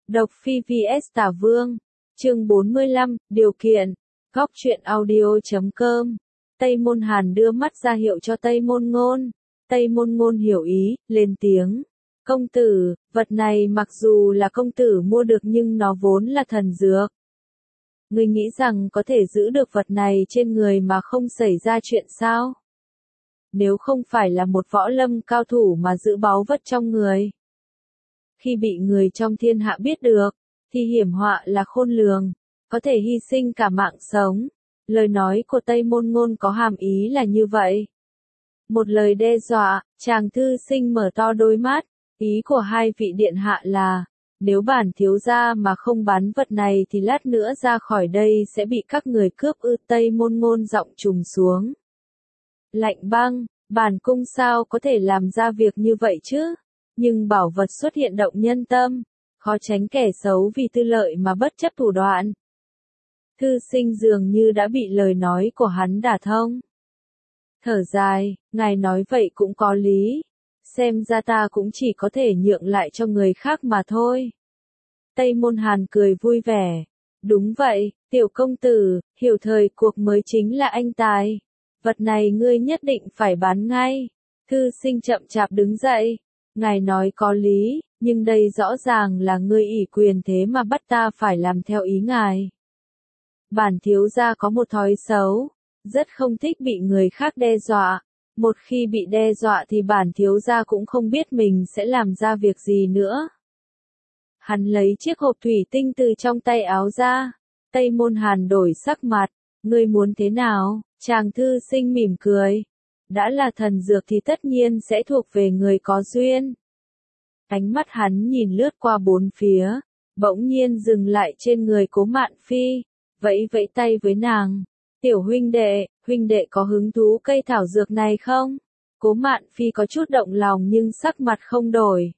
Độc Phi vs Tả Vương, chương 45, điều kiện, Góc truyện audio.com. Tây Môn Hàn đưa mắt ra hiệu cho Tây Môn Ngôn. Tây Môn Ngôn hiểu ý, lên tiếng. Công tử, vật này mặc dù là công tử mua được nhưng nó vốn là thần dược. Ngươi nghĩ rằng có thể giữ được vật này trên người mà không xảy ra chuyện sao? Nếu không phải là một võ lâm cao thủ mà giữ báu vật trong người, khi bị người trong thiên hạ biết được, thì hiểm họa là khôn lường, có thể hy sinh cả mạng sống. Lời nói của Tây Môn Ngôn có hàm ý là như vậy. Một lời đe dọa, chàng thư sinh mở to đôi mắt, ý của hai vị điện hạ là, nếu bản thiếu gia mà không bán vật này thì lát nữa ra khỏi đây sẽ bị các người cướp ư. Tây Môn Ngôn giọng trùng xuống. Lạnh băng, bản cung sao có thể làm ra việc như vậy chứ? Nhưng bảo vật xuất hiện động nhân tâm, khó tránh kẻ xấu vì tư lợi mà bất chấp thủ đoạn. Thư sinh dường như đã bị lời nói của hắn đả thông. Thở dài, ngài nói vậy cũng có lý. Xem ra ta cũng chỉ có thể nhượng lại cho người khác mà thôi. Tây Môn Hàn cười vui vẻ. Đúng vậy, tiểu công tử, hiểu thời cuộc mới chính là anh tài. Vật này ngươi nhất định phải bán ngay. Thư sinh chậm chạp đứng dậy. Ngài nói có lý, nhưng đây rõ ràng là ngươi ỷ quyền thế mà bắt ta phải làm theo ý ngài. Bản thiếu gia có một thói xấu, rất không thích bị người khác đe dọa. Một khi bị đe dọa thì bản thiếu gia cũng không biết mình sẽ làm ra việc gì nữa. Hắn lấy chiếc hộp thủy tinh từ trong tay áo ra. Tây Môn Hàn đổi sắc mặt. Ngươi muốn thế nào? Chàng thư sinh mỉm cười. Đã là thần dược thì tất nhiên sẽ thuộc về người có duyên. Ánh mắt hắn nhìn lướt qua bốn phía, bỗng nhiên dừng lại trên người Cố Mạn Phi, vẫy vẫy tay với nàng. Tiểu huynh đệ có hứng thú cây thảo dược này không? Cố Mạn Phi có chút động lòng nhưng sắc mặt không đổi.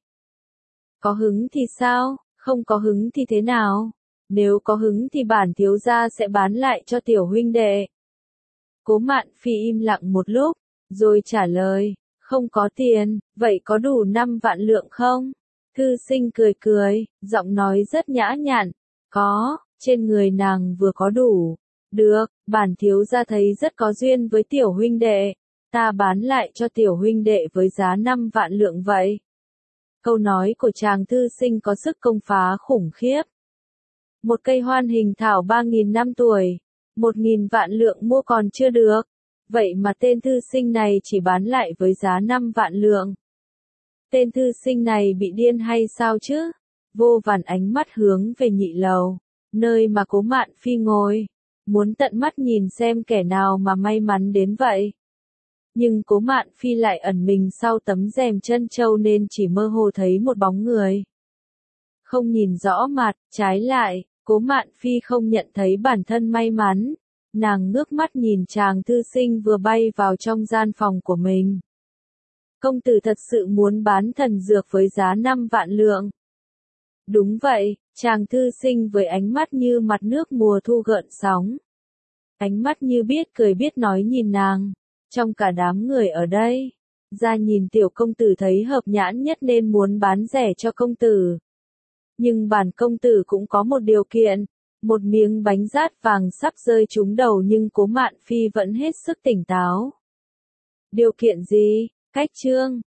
Có hứng thì sao, không có hứng thì thế nào? Nếu có hứng thì bản thiếu gia sẽ bán lại cho tiểu huynh đệ. Cố Mạn Phi im lặng một lúc, rồi trả lời, không có tiền, vậy có đủ 5 vạn lượng không? Thư sinh cười, giọng nói rất nhã nhặn, có, trên người nàng vừa có đủ. Được, bản thiếu gia thấy rất có duyên với tiểu huynh đệ, ta bán lại cho tiểu huynh đệ với giá 5 vạn lượng vậy. Câu nói của chàng thư sinh có sức công phá khủng khiếp. Một cây hoan hình thảo 3.000 năm tuổi, 1.000 vạn lượng mua còn chưa được. Vậy mà tên thư sinh này chỉ bán lại với giá 5 vạn lượng. Tên thư sinh này bị điên hay sao chứ? Vô vàn ánh mắt hướng về nhị lầu, nơi mà Cố Mạn Phi ngồi, muốn tận mắt nhìn xem kẻ nào mà may mắn đến vậy. Nhưng Cố Mạn Phi lại ẩn mình sau tấm rèm chân châu nên chỉ mơ hồ thấy một bóng người. Không nhìn rõ mặt, trái lại, Cố Mạn Phi không nhận thấy bản thân may mắn. Nàng ngước mắt nhìn chàng thư sinh vừa bay vào trong gian phòng của mình. Công tử thật sự muốn bán thần dược với giá 5 vạn lượng. Đúng vậy, chàng thư sinh với ánh mắt như mặt nước mùa thu gợn sóng. Ánh mắt như biết cười biết nói nhìn nàng. Trong cả đám người ở đây, ra nhìn tiểu công tử thấy hợp nhãn nhất nên muốn bán rẻ cho công tử. Nhưng bản công tử cũng có một điều kiện. Một miếng bánh rát vàng sắp rơi trúng đầu nhưng Cố Mạn Phi vẫn hết sức tỉnh táo. Điều kiện gì? Cách chương